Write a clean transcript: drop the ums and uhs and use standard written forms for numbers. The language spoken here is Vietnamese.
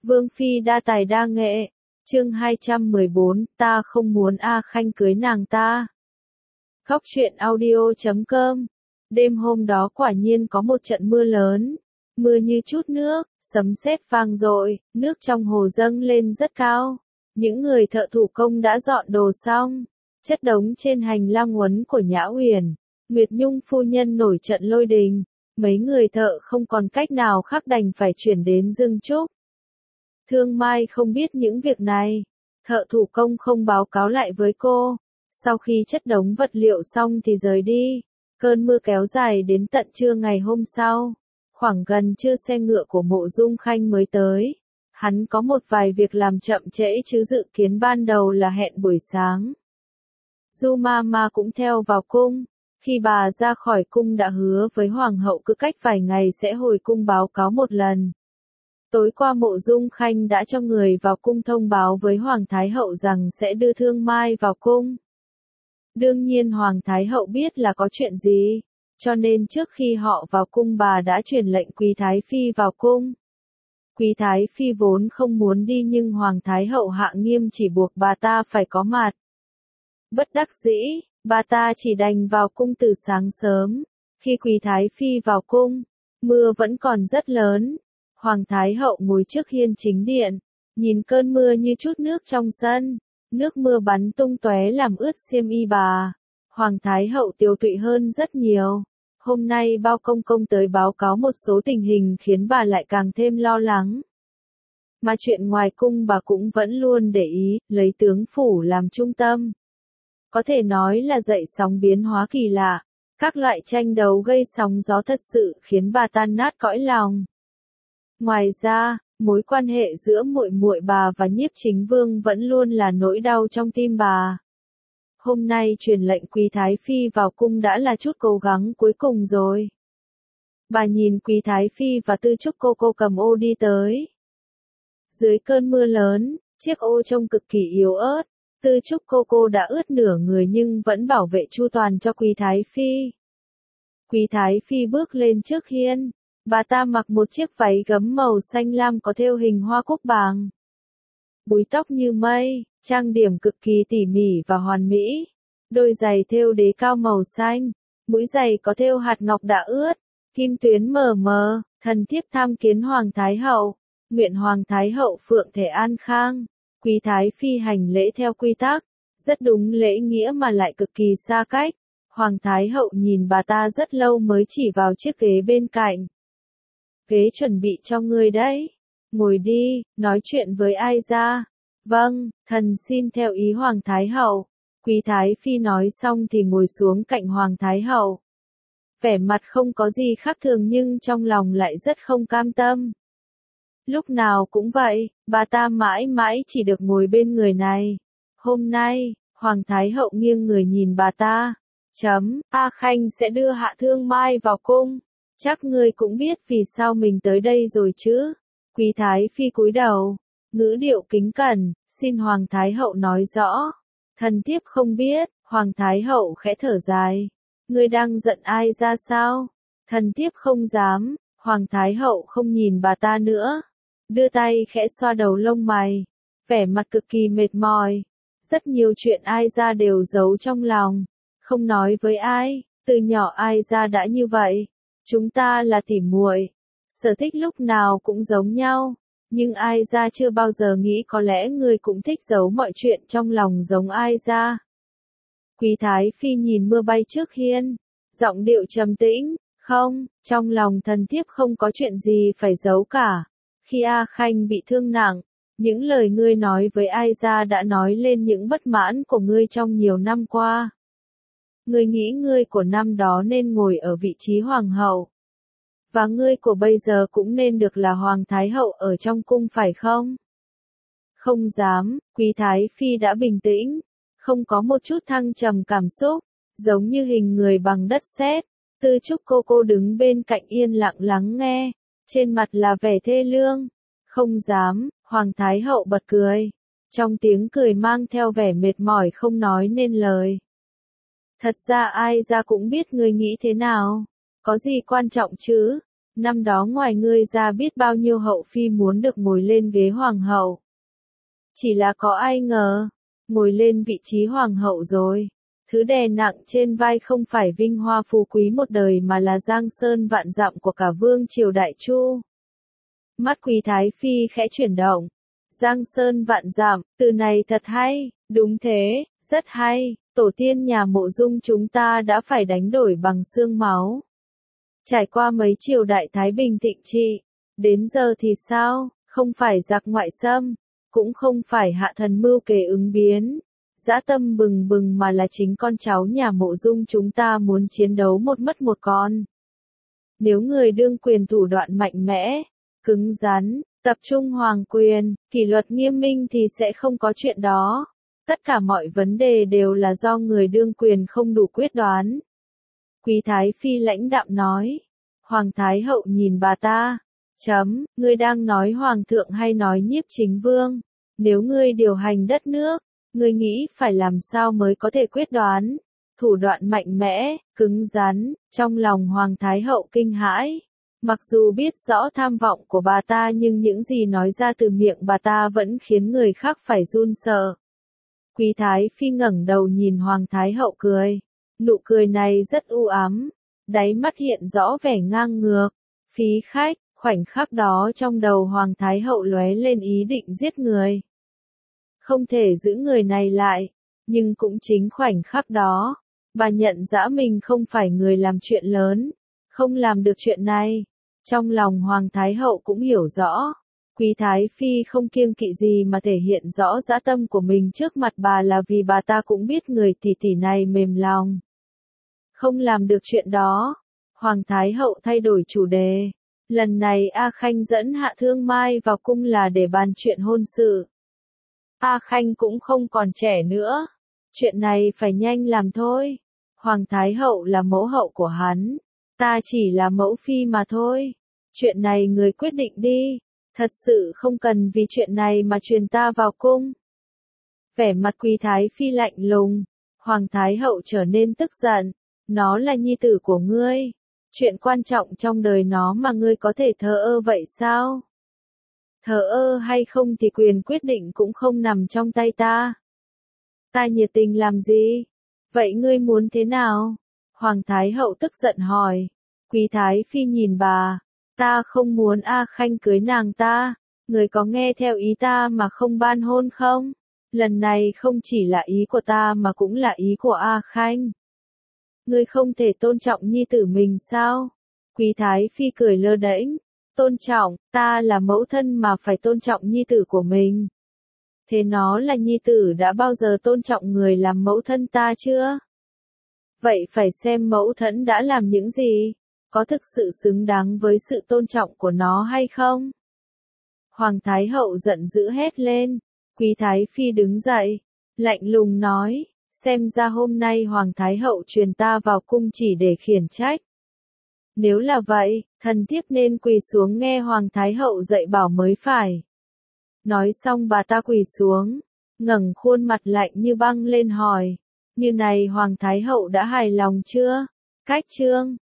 Vương phi đa tài đa nghệ. Chương 214, ta không muốn A Khanh cưới nàng ta. Góc truyện audio.com. Đêm hôm đó quả nhiên có một trận mưa lớn, mưa như chút nước, sấm sét vang dội, nước trong hồ dâng lên rất cao. Những người thợ thủ công đã dọn đồ xong, chất đống trên hành lang uốn của Nhã Uyển. Nguyệt Nhung phu nhân nổi trận lôi đình, mấy người thợ không còn cách nào khác đành phải chuyển đến Dương Trúc. Thương Mai không biết những việc này, thợ thủ công không báo cáo lại với cô. Sau khi chất đống vật liệu xong thì rời đi. Cơn mưa kéo dài đến tận trưa ngày hôm sau. Khoảng gần trưa xe ngựa của Mộ Dung Khanh mới tới. Hắn có một vài việc làm chậm trễ chứ dự kiến ban đầu là hẹn buổi sáng. Du Ma cũng theo vào cung. Khi bà ra khỏi cung đã hứa với Hoàng hậu cứ cách vài ngày sẽ hồi cung báo cáo một lần. Tối qua Mộ Dung Khanh đã cho người vào cung thông báo với Hoàng Thái hậu rằng sẽ đưa Thương Mai vào cung. Đương nhiên Hoàng Thái hậu biết là có chuyện gì, cho nên trước khi họ vào cung bà đã truyền lệnh Quý Thái Phi vào cung. Quý Thái Phi vốn không muốn đi nhưng Hoàng Thái hậu hạ nghiêm chỉ buộc bà ta phải có mặt. Bất đắc dĩ, bà ta chỉ đành vào cung từ sáng sớm. Khi Quý Thái Phi vào cung, mưa vẫn còn rất lớn. Hoàng Thái hậu ngồi trước hiên chính điện, nhìn cơn mưa như chút nước trong sân. Nước mưa bắn tung tóe làm ướt xiêm y bà. Hoàng Thái hậu tiều tụy hơn rất nhiều. Hôm nay bao công công tới báo cáo một số tình hình khiến bà lại càng thêm lo lắng. Mà chuyện ngoài cung bà cũng vẫn luôn để ý, lấy tướng phủ làm trung tâm. Có thể nói là dậy sóng biến hóa kỳ lạ. Các loại tranh đấu gây sóng gió thật sự khiến bà tan nát cõi lòng. Ngoài ra, mối quan hệ giữa muội muội bà và Nhiếp Chính Vương vẫn luôn là nỗi đau trong tim bà. Hôm nay truyền lệnh Quý Thái Phi vào cung đã là chút cố gắng cuối cùng rồi. Bà nhìn Quý Thái Phi và Tư Trúc cô cầm ô đi tới. Dưới cơn mưa lớn, chiếc ô trông cực kỳ yếu ớt. Tư Trúc cô đã ướt nửa người nhưng vẫn bảo vệ chu toàn cho Quý Thái Phi. Quý Thái Phi bước lên trước hiên. Bà ta mặc một chiếc váy gấm màu xanh lam có thêu hình hoa cúc vàng. Búi tóc như mây, trang điểm cực kỳ tỉ mỉ và hoàn mỹ. Đôi giày thêu đế cao màu xanh, mũi giày có thêu hạt ngọc đã ướt, kim tuyến mờ mờ, thần thiếp tham kiến Hoàng Thái hậu, nguyện Hoàng Thái hậu phượng thể an khang. Quý Thái Phi hành lễ theo quy tắc, rất đúng lễ nghĩa mà lại cực kỳ xa cách. Hoàng Thái hậu nhìn bà ta rất lâu mới chỉ vào chiếc ghế bên cạnh. Ghế chuẩn bị cho ngươi đấy. Ngồi đi, nói chuyện với ai ra? Vâng, thần xin theo ý Hoàng Thái hậu. Quý Thái Phi nói xong thì ngồi xuống cạnh Hoàng Thái hậu. Vẻ mặt không có gì khác thường nhưng trong lòng lại rất không cam tâm. Lúc nào cũng vậy, bà ta mãi mãi chỉ được ngồi bên người này. Hôm nay, Hoàng Thái hậu nghiêng người nhìn bà ta. A Khanh sẽ đưa Hạ Thương Mai vào cung. Chắc ngươi cũng biết vì sao mình tới đây rồi chứ. Quý Thái Phi cúi đầu, ngữ điệu kính cẩn, xin Hoàng Thái hậu nói rõ. Thần thiếp không biết. Hoàng Thái hậu khẽ thở dài. Ngươi đang giận ai ra sao? Thần thiếp không dám. Hoàng Thái hậu không nhìn bà ta nữa. Đưa tay khẽ xoa đầu lông mày. Vẻ mặt cực kỳ mệt mỏi. Rất nhiều chuyện ai ra đều giấu trong lòng. Không nói với ai. Từ nhỏ ai ra đã như vậy. Chúng ta là tỉ muội, sở thích lúc nào cũng giống nhau, nhưng ai ra chưa bao giờ nghĩ có lẽ người cũng thích giấu mọi chuyện trong lòng giống ai ra. Quý Thái Phi nhìn mưa bay trước hiên, giọng điệu trầm tĩnh, không, trong lòng thần thiếp không có chuyện gì phải giấu cả. Khi A Khanh bị thương nặng, những lời ngươi nói với ai ra đã nói lên những bất mãn của ngươi trong nhiều năm qua. Ngươi nghĩ ngươi của năm đó nên ngồi ở vị trí hoàng hậu. Và ngươi của bây giờ cũng nên được là Hoàng Thái hậu ở trong cung phải không? Không dám, Quý Thái Phi đã bình tĩnh, không có một chút thăng trầm cảm xúc, giống như hình người bằng đất sét. Tư Trúc cô đứng bên cạnh yên lặng lắng nghe, trên mặt là vẻ thê lương. Không dám, Hoàng Thái hậu bật cười, trong tiếng cười mang theo vẻ mệt mỏi không nói nên lời. Thật ra ai ra cũng biết ngươi nghĩ thế nào, có gì quan trọng chứ, Năm đó ngoài ngươi ra biết bao nhiêu hậu phi muốn được ngồi lên ghế hoàng hậu. Chỉ là có ai ngờ, ngồi lên vị trí hoàng hậu rồi. Thứ đè nặng trên vai không phải vinh hoa phú quý một đời mà là giang sơn vạn dặm của cả vương triều Đại Chu. Mắt Quý Thái Phi khẽ chuyển động. Giang sơn vạn dặm, từ này thật hay, đúng thế, rất hay, tổ tiên nhà Mộ Dung chúng ta đã phải đánh đổi bằng xương máu. Trải qua mấy triều đại thái bình thịnh trị, đến giờ thì sao, không phải giặc ngoại xâm, cũng không phải hạ thần mưu kế ứng biến, dã tâm bừng bừng mà là chính con cháu nhà Mộ Dung chúng ta muốn chiến đấu một mất một con. Nếu người đương quyền thủ đoạn mạnh mẽ, cứng rắn, tập trung hoàng quyền, kỷ luật nghiêm minh thì sẽ không có chuyện đó. Tất cả mọi vấn đề đều là do người đương quyền không đủ quyết đoán. Quý Thái Phi lãnh đạm nói. Hoàng Thái Hậu nhìn bà ta. Ngươi đang nói Hoàng thượng hay nói Nhiếp Chính Vương? Nếu ngươi điều hành đất nước, ngươi nghĩ phải làm sao mới có thể quyết đoán? Thủ đoạn mạnh mẽ, cứng rắn, trong lòng Hoàng Thái Hậu kinh hãi. Mặc dù biết rõ tham vọng của bà ta nhưng những gì nói ra từ miệng bà ta vẫn khiến người khác phải run sợ. Quý Thái Phi ngẩng đầu nhìn Hoàng Thái Hậu cười. Nụ cười này rất u ám, đáy mắt hiện rõ vẻ ngang ngược, phí khách, khoảnh khắc đó trong đầu Hoàng Thái Hậu lóe lên ý định giết người. Không thể giữ người này lại, nhưng cũng chính khoảnh khắc đó, bà nhận ra mình không phải người làm chuyện lớn, không làm được chuyện này. Trong lòng Hoàng Thái Hậu cũng hiểu rõ, Quý Thái Phi không kiêng kỵ gì mà thể hiện rõ dã tâm của mình trước mặt bà là vì bà ta cũng biết người tỷ tỷ này mềm lòng. Không làm được chuyện đó, Hoàng Thái Hậu thay đổi chủ đề. Lần này A Khanh dẫn Hạ Thương Mai vào cung là để bàn chuyện hôn sự. A Khanh cũng không còn trẻ nữa. Chuyện này phải nhanh làm thôi. Hoàng Thái Hậu là mẫu hậu của hắn. Ta chỉ là mẫu phi mà thôi. Chuyện này người quyết định đi. Thật sự không cần vì chuyện này mà truyền ta vào cung. Vẻ mặt Quý Thái Phi lạnh lùng. Hoàng Thái Hậu trở nên tức giận. Nó là nhi tử của ngươi. Chuyện quan trọng trong đời nó mà ngươi có thể thờ ơ vậy sao? Thờ ơ hay không thì quyền quyết định cũng không nằm trong tay ta. Ta nhiệt tình làm gì? Vậy ngươi muốn thế nào? Hoàng Thái Hậu tức giận hỏi. Quý Thái Phi nhìn bà. Ta không muốn A Khanh cưới nàng ta. Ngươi có nghe theo ý ta mà không ban hôn không? Lần này không chỉ là ý của ta mà cũng là ý của A Khanh. Ngươi không thể tôn trọng nhi tử mình sao? Quý Thái Phi cười lơ đễnh. Tôn trọng, ta là mẫu thân mà phải tôn trọng nhi tử của mình. Thế nó là nhi tử đã bao giờ tôn trọng người làm mẫu thân ta chưa? Vậy phải xem mẫu thân đã làm những gì? Có thực sự xứng đáng với sự tôn trọng của nó hay không? Hoàng Thái Hậu giận dữ hét lên. Quý Thái Phi đứng dậy, lạnh lùng nói. Xem ra hôm nay Hoàng Thái Hậu truyền ta vào cung chỉ để khiển trách. Nếu là vậy, thần thiếp nên quỳ xuống nghe Hoàng Thái Hậu dạy bảo mới phải. Nói xong bà ta quỳ xuống, ngẩng khuôn mặt lạnh như băng lên hỏi. Như này Hoàng Thái Hậu đã hài lòng chưa? Cách chương